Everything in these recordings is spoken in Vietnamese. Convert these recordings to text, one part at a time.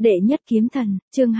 Đệ nhất kiếm thần, chương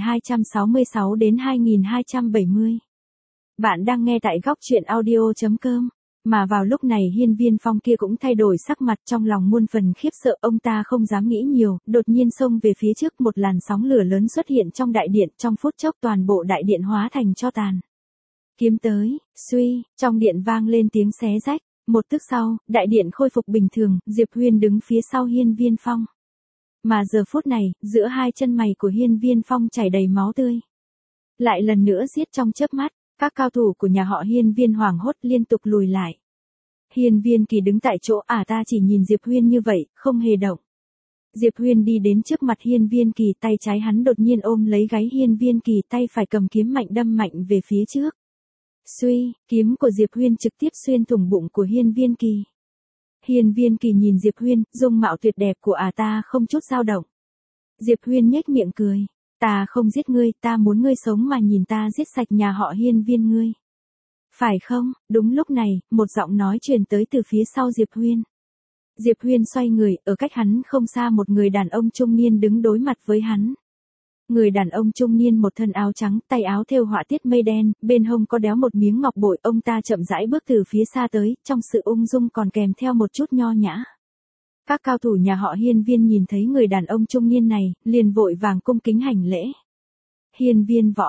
2266 đến 2270. Bạn đang nghe tại góc truyện audio.com. Mà vào lúc này Hiên Viên Phong kia cũng thay đổi sắc mặt, trong lòng muôn phần khiếp sợ, ông ta không dám nghĩ nhiều, đột nhiên xông về phía trước, một làn sóng lửa lớn xuất hiện trong đại điện, trong phút chốc toàn bộ đại điện hóa thành tro tàn. Kiếm tới, suy, trong điện vang lên tiếng xé rách, một tức sau, đại điện khôi phục bình thường, Diệp Huyên đứng phía sau Hiên Viên Phong. Mà giờ phút này, giữa hai chân mày của Hiên Viên Phong chảy đầy máu tươi. Lại lần nữa giết trong chớp mắt, các cao thủ của nhà họ Hiên Viên hoảng hốt liên tục lùi lại. Hiên Viên Kỳ đứng tại chỗ, ta chỉ nhìn Diệp Huyên như vậy, không hề động. Diệp Huyên đi đến trước mặt Hiên Viên Kỳ, tay trái hắn đột nhiên ôm lấy gáy Hiên Viên Kỳ, tay phải cầm kiếm mạnh đâm mạnh về phía trước. Suy, kiếm của Diệp Huyên trực tiếp xuyên thủng bụng của Hiên Viên Kỳ. Hiên Viên Kỳ nhìn Diệp Huyên, dung mạo tuyệt đẹp của ta không chút dao động. Diệp Huyên nhếch miệng cười, ta không giết ngươi, ta muốn ngươi sống mà nhìn ta giết sạch nhà họ Hiên Viên ngươi. Phải không? Đúng lúc này, một giọng nói truyền tới từ phía sau Diệp Huyên. Diệp Huyên xoay người, ở cách hắn không xa một người đàn ông trung niên đứng đối mặt với hắn. Người đàn ông trung niên một thân áo trắng, tay áo thêu họa tiết mây đen, bên hông có đeo một miếng ngọc bội, ông ta chậm rãi bước từ phía xa tới, trong sự ung dung còn kèm theo một chút nho nhã. Các cao thủ nhà họ Hiên Viên nhìn thấy người đàn ông trung niên này, liền vội vàng cung kính hành lễ. Hiên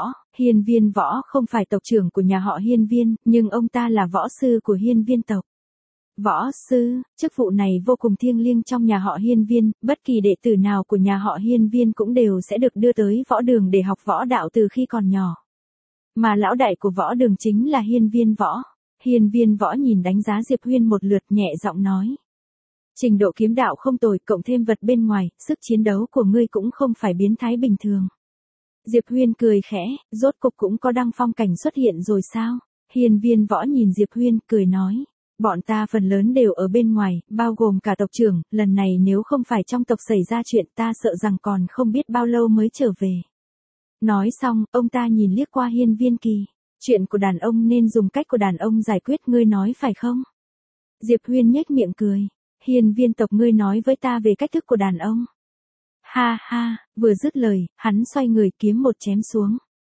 Viên Võ không phải tộc trưởng của nhà họ Hiên Viên, nhưng ông ta là võ sư của Hiên Viên tộc. Võ sư, chức vụ này vô cùng thiêng liêng trong nhà họ Hiên Viên, bất kỳ đệ tử nào của nhà họ Hiên Viên cũng đều sẽ được đưa tới võ đường để học võ đạo từ khi còn nhỏ. Mà lão đại của võ đường chính là Hiên Viên Võ. Hiên Viên Võ nhìn đánh giá Diệp Huyên một lượt, nhẹ giọng nói. Trình độ kiếm đạo không tồi, cộng thêm vật bên ngoài, sức chiến đấu của ngươi cũng không phải biến thái bình thường. Diệp Huyên cười khẽ, rốt cục cũng có đăng phong cảnh xuất hiện rồi sao? Hiên Viên Võ nhìn Diệp Huyên, cười nói. Bọn ta phần lớn đều ở bên ngoài, bao gồm cả tộc trưởng, lần này nếu không phải trong tộc xảy ra chuyện ta sợ rằng còn không biết bao lâu mới trở về. Nói xong, ông ta nhìn liếc qua Hiên Viên Kỳ. Chuyện của đàn ông nên dùng cách của đàn ông giải quyết, ngươi nói phải không? Diệp Huyên nhếch miệng cười. Hiên Viên tộc ngươi nói với ta về cách thức của đàn ông. Ha ha, vừa dứt lời, hắn xoay người kiếm một chém xuống.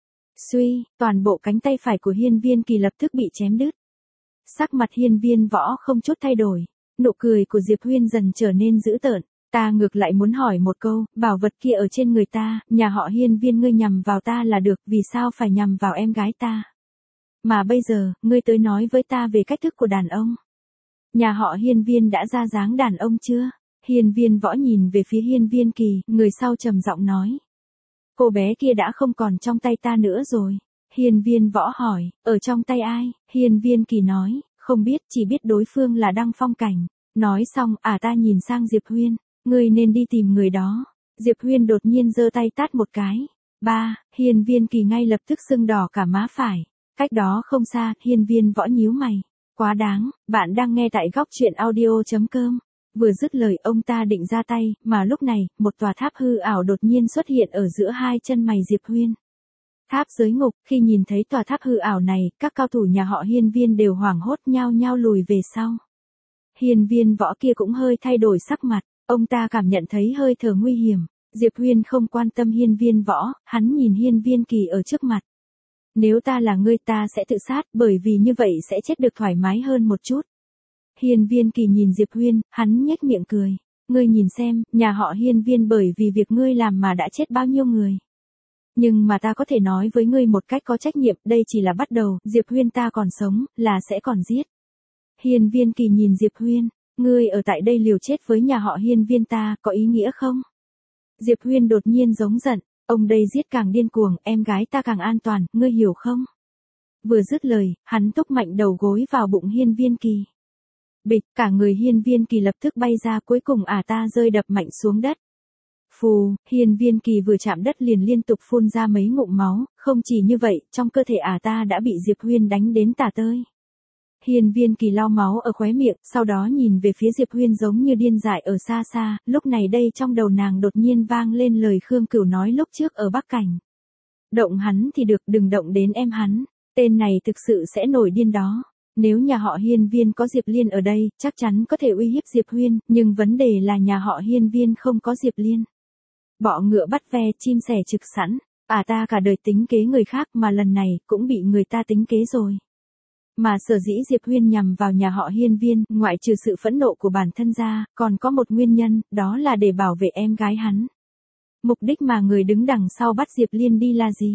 Suy, toàn bộ cánh tay phải của Hiên Viên Kỳ lập tức bị chém đứt. Sắc mặt Hiên Viên Võ không chút thay đổi, nụ cười của Diệp Huyên dần trở nên dữ tợn. Ta ngược lại muốn hỏi một câu, bảo vật kia ở trên người ta, nhà họ Hiên Viên ngươi nhằm vào ta là được, vì sao phải nhằm vào em gái ta? Mà bây giờ, ngươi tới nói với ta về cách thức của đàn ông. Nhà họ Hiên Viên đã ra dáng đàn ông chưa? Hiên Viên Võ nhìn về phía Hiên Viên Kỳ, người sau trầm giọng nói. Cô bé kia đã không còn trong tay ta nữa rồi. Hiên Viên Võ hỏi, ở trong tay ai? Hiên Viên Kỳ nói, không biết, chỉ biết đối phương là đăng phong cảnh. Nói xong, ta nhìn sang Diệp Huyên, ngươi nên đi tìm người đó. Diệp Huyên đột nhiên giơ tay tát một cái. Hiên Viên Kỳ ngay lập tức sưng đỏ cả má phải. Cách đó không xa, Hiên Viên Võ nhíu mày. Quá đáng, bạn đang nghe tại góc truyện audio.com. Vừa dứt lời ông ta định ra tay, mà lúc này, một tòa tháp hư ảo đột nhiên xuất hiện ở giữa hai chân mày Diệp Huyên. Tháp giới ngục, khi nhìn thấy tòa tháp hư ảo này, các cao thủ nhà họ Hiên Viên đều hoảng hốt nhao nhao lùi về sau. Hiên Viên Võ kia cũng hơi thay đổi sắc mặt, ông ta cảm nhận thấy hơi thở nguy hiểm. Diệp Huyên không quan tâm Hiên Viên Võ, hắn nhìn Hiên Viên Kỳ ở trước mặt. Nếu ta là ngươi ta sẽ tự sát, bởi vì như vậy sẽ chết được thoải mái hơn một chút. Hiên Viên Kỳ nhìn Diệp Huyên, hắn nhếch miệng cười. Ngươi nhìn xem, nhà họ Hiên Viên bởi vì việc ngươi làm mà đã chết bao nhiêu người. Nhưng mà ta có thể nói với ngươi một cách có trách nhiệm, đây chỉ là bắt đầu, Diệp Huyên ta còn sống, là sẽ còn giết. Hiên Viên Kỳ nhìn Diệp Huyên, ngươi ở tại đây liều chết với nhà họ Hiên Viên ta, có ý nghĩa không? Diệp Huyên đột nhiên giống giận, ông đây giết càng điên cuồng, em gái ta càng an toàn, ngươi hiểu không? Vừa dứt lời, hắn thúc mạnh đầu gối vào bụng Hiên Viên Kỳ. Bịch, cả người Hiên Viên Kỳ lập tức bay ra, cuối cùng ta rơi đập mạnh xuống đất. Phù, Hiên Viên Kỳ vừa chạm đất liền liên tục phun ra mấy ngụm máu, không chỉ như vậy, trong cơ thể ta đã bị Diệp Huyên đánh đến tả tơi. Hiên Viên Kỳ lau máu ở khóe miệng, sau đó nhìn về phía Diệp Huyên giống như điên dại ở xa xa, lúc này đây trong đầu nàng đột nhiên vang lên lời Khương Cửu nói lúc trước ở Bắc Cảnh. Động hắn thì được, đừng động đến em hắn, tên này thực sự sẽ nổi điên đó. Nếu nhà họ Hiên Viên có Diệp Liên ở đây, chắc chắn có thể uy hiếp Diệp Huyên, nhưng vấn đề là nhà họ Hiên Viên không có Diệp Liên. Bọ ngựa bắt ve, chim sẻ trực sẵn. Ta cả đời tính kế người khác mà lần này cũng bị người ta tính kế rồi. Mà sở dĩ Diệp Huyên nhằm vào nhà họ Hiên Viên, ngoại trừ sự phẫn nộ của bản thân ra, còn có một nguyên nhân, đó là để bảo vệ em gái hắn. Mục đích mà người đứng đằng sau bắt Diệp Liên đi là gì?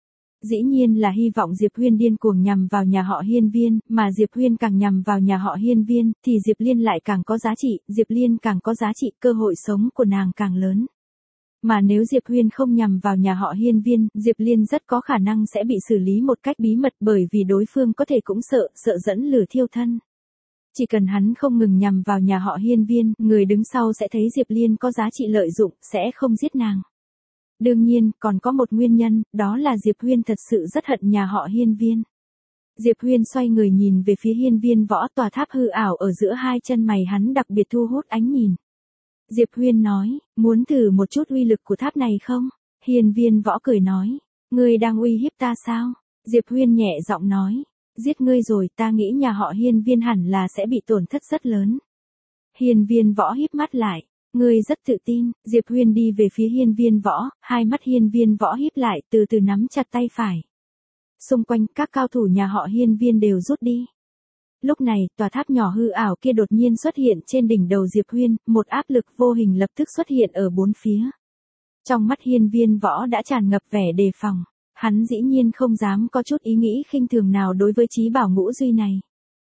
Dĩ nhiên là hy vọng Diệp Huyên điên cuồng nhằm vào nhà họ Hiên Viên, mà Diệp Huyên càng nhằm vào nhà họ Hiên Viên, thì Diệp Liên lại càng có giá trị, Diệp Liên càng có giá trị, cơ hội sống của nàng càng lớn. Mà nếu Diệp Huyên không nhằm vào nhà họ Hiên Viên, Diệp Liên rất có khả năng sẽ bị xử lý một cách bí mật bởi vì đối phương có thể cũng sợ dẫn lửa thiêu thân. Chỉ cần hắn không ngừng nhằm vào nhà họ Hiên Viên, người đứng sau sẽ thấy Diệp Liên có giá trị lợi dụng, sẽ không giết nàng. Đương nhiên, còn có một nguyên nhân, đó là Diệp Huyên thật sự rất hận nhà họ Hiên Viên. Diệp Huyên xoay người nhìn về phía Hiên Viên Võ, tòa tháp hư ảo ở giữa hai chân mày hắn đặc biệt thu hút ánh nhìn. Diệp Huyên nói, muốn thử một chút uy lực của tháp này không? Hiên Viên Võ cười nói, ngươi đang uy hiếp ta sao? Diệp Huyên nhẹ giọng nói, giết ngươi rồi, ta nghĩ nhà họ Hiên Viên hẳn là sẽ bị tổn thất rất lớn. Hiên Viên Võ híp mắt lại, ngươi rất tự tin. Diệp Huyên đi về phía Hiên Viên Võ, hai mắt Hiên Viên Võ híp lại, từ từ nắm chặt tay phải. Xung quanh các cao thủ nhà họ Hiên Viên đều rút đi. Lúc này, tòa tháp nhỏ hư ảo kia đột nhiên xuất hiện trên đỉnh đầu Diệp Huyên, một áp lực vô hình lập tức xuất hiện ở bốn phía. Trong mắt Hiên Viên Võ đã tràn ngập vẻ đề phòng, hắn dĩ nhiên không dám có chút ý nghĩ khinh thường nào đối với trí bảo ngũ duy này.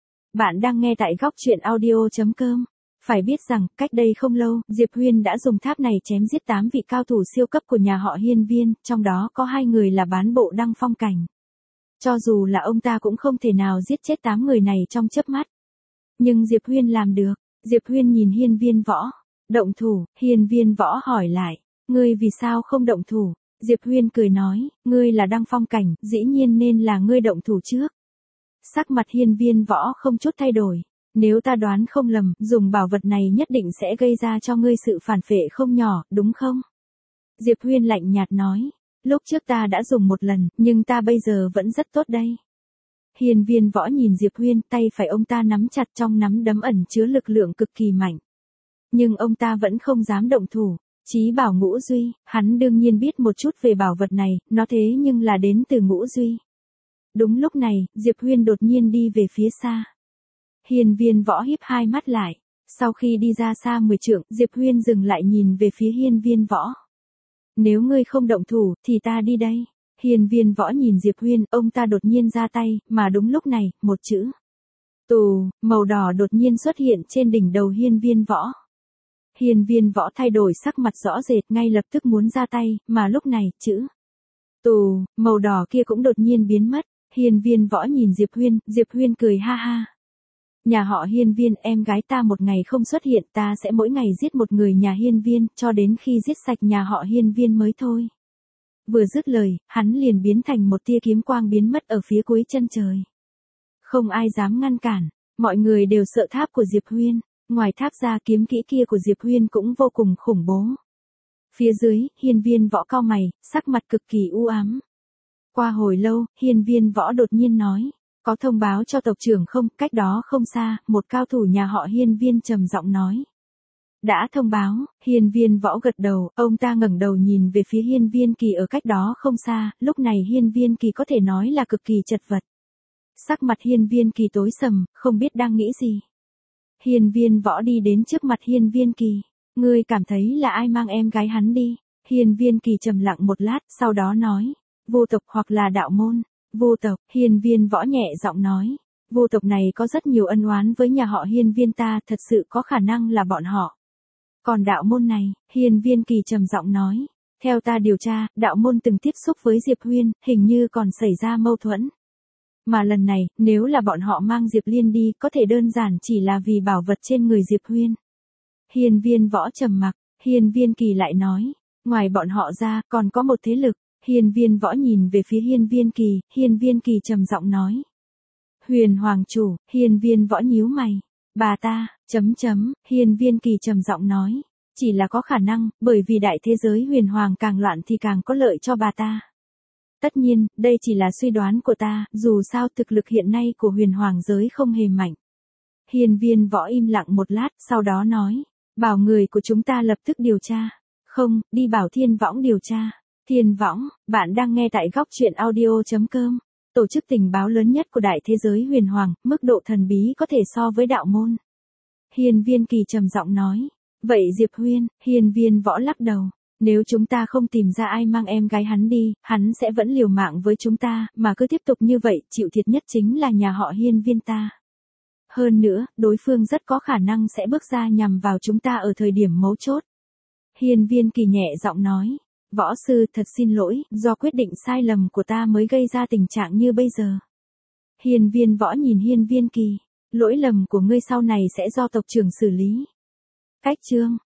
Bạn đang nghe tại góc truyện audio.com. Phải biết rằng, cách đây không lâu, Diệp Huyên đã dùng tháp này chém giết 8 vị cao thủ siêu cấp của nhà họ Hiên Viên, trong đó có 2 người là bán bộ đăng phong cảnh. Cho dù là ông ta cũng không thể nào giết chết 8 người này trong chớp mắt. Nhưng Diệp Huyên làm được. Diệp Huyên nhìn Hiên Viên Võ. Động thủ, Hiên Viên Võ hỏi lại. Ngươi vì sao không động thủ? Diệp Huyên cười nói, ngươi là đăng phong cảnh, dĩ nhiên nên là ngươi động thủ trước. Sắc mặt Hiên Viên Võ không chút thay đổi. Nếu ta đoán không lầm, dùng bảo vật này nhất định sẽ gây ra cho ngươi sự phản phệ không nhỏ, đúng không? Diệp Huyên lạnh nhạt nói. Lúc trước ta đã dùng một lần, nhưng ta bây giờ vẫn rất tốt đây. Hiên Viên Võ nhìn Diệp Huyên, tay phải ông ta nắm chặt, trong nắm đấm ẩn chứa lực lượng cực kỳ mạnh. Nhưng ông ta vẫn không dám động thủ. Chí bảo ngũ duy, hắn đương nhiên biết một chút về bảo vật này, nó thế nhưng là đến từ ngũ duy. Đúng lúc này, Diệp Huyên đột nhiên đi về phía xa. Hiên Viên Võ híp hai mắt lại. Sau khi đi ra xa 10 trượng, Diệp Huyên dừng lại nhìn về phía Hiên Viên Võ. Nếu ngươi không động thủ, thì ta đi đây. Hiên Viên Võ nhìn Diệp Huyên, ông ta đột nhiên ra tay, mà đúng lúc này, một chữ tù, màu đỏ đột nhiên xuất hiện trên đỉnh đầu Hiên Viên Võ. Hiên Viên Võ thay đổi sắc mặt rõ rệt, ngay lập tức muốn ra tay, mà lúc này, chữ tù, màu đỏ kia cũng đột nhiên biến mất. Hiên Viên Võ nhìn Diệp Huyên cười ha ha. Nhà họ Hiên Viên, em gái ta một ngày không xuất hiện, ta sẽ mỗi ngày giết một người nhà Hiên Viên, cho đến khi giết sạch nhà họ Hiên Viên mới thôi. Vừa dứt lời, hắn liền biến thành một tia kiếm quang biến mất ở phía cuối chân trời. Không ai dám ngăn cản, mọi người đều sợ tháp của Diệp Huyên. Ngoài tháp ra, kiếm kỹ kia của Diệp Huyên cũng vô cùng khủng bố. Phía dưới, Hiên Viên Võ cau mày, sắc mặt cực kỳ u ám. Qua hồi lâu, Hiên Viên Võ đột nhiên nói. Có thông báo cho tộc trưởng không? Cách đó không xa, một cao thủ nhà họ Hiên Viên trầm giọng nói. Đã thông báo. Hiên Viên Võ gật đầu, ông ta ngẩng đầu nhìn về phía Hiên Viên Kỳ ở cách đó không xa, lúc này Hiên Viên Kỳ có thể nói là cực kỳ chật vật. Sắc mặt Hiên Viên Kỳ tối sầm, không biết đang nghĩ gì. Hiên Viên Võ đi đến trước mặt Hiên Viên Kỳ. Ngươi cảm thấy là ai mang em gái hắn đi? Hiên Viên Kỳ trầm lặng một lát, sau đó nói. Vô tộc hoặc là đạo môn. Vô tộc, Hiên Viên Võ nhẹ giọng nói. Vô tộc này có rất nhiều ân oán với nhà họ Hiên Viên ta, thật sự có khả năng là bọn họ. Còn đạo môn này, Hiên Viên Kỳ trầm giọng nói. Theo ta điều tra, đạo môn từng tiếp xúc với Diệp Huyên, hình như còn xảy ra mâu thuẫn. Mà lần này, nếu là bọn họ mang Diệp Liên đi, có thể đơn giản chỉ là vì bảo vật trên người Diệp Huyên. Hiên Viên Võ trầm mặc, Hiên Viên Kỳ lại nói. Ngoài bọn họ ra, còn có một thế lực. Hiên Viên Võ nhìn về phía Hiên Viên Kỳ trầm giọng nói. Huyền Hoàng chủ. Hiên Viên Võ nhíu mày. Bà ta, Hiên Viên Kỳ trầm giọng nói. Chỉ là có khả năng, bởi vì đại thế giới huyền hoàng càng loạn thì càng có lợi cho bà ta. Tất nhiên, đây chỉ là suy đoán của ta, dù sao thực lực hiện nay của huyền hoàng giới không hề mạnh. Hiên Viên Võ im lặng một lát, sau đó nói. Bảo người của chúng ta lập tức điều tra. Không, đi bảo Thiên Võng điều tra. Thiên Võng, bạn đang nghe tại góc chuyện audio.com. Tổ chức tình báo lớn nhất của đại thế giới huyền hoàng, mức độ thần bí có thể so với đạo môn. Hiên Viên Kỳ trầm giọng nói. Vậy Diệp Huyên, Hiên Viên Võ lắc đầu. Nếu chúng ta không tìm ra ai mang em gái hắn đi, hắn sẽ vẫn liều mạng với chúng ta, mà cứ tiếp tục như vậy, chịu thiệt nhất chính là nhà họ Hiên Viên ta. Hơn nữa, đối phương rất có khả năng sẽ bước ra nhằm vào chúng ta ở thời điểm mấu chốt. Hiên Viên Kỳ nhẹ giọng nói. Võ sư, thật xin lỗi, do quyết định sai lầm của ta mới gây ra tình trạng như bây giờ. Hiên Viên Võ nhìn Hiên Viên Kỳ. Lỗi lầm của ngươi sau này sẽ do tộc trưởng xử lý. Cách chương.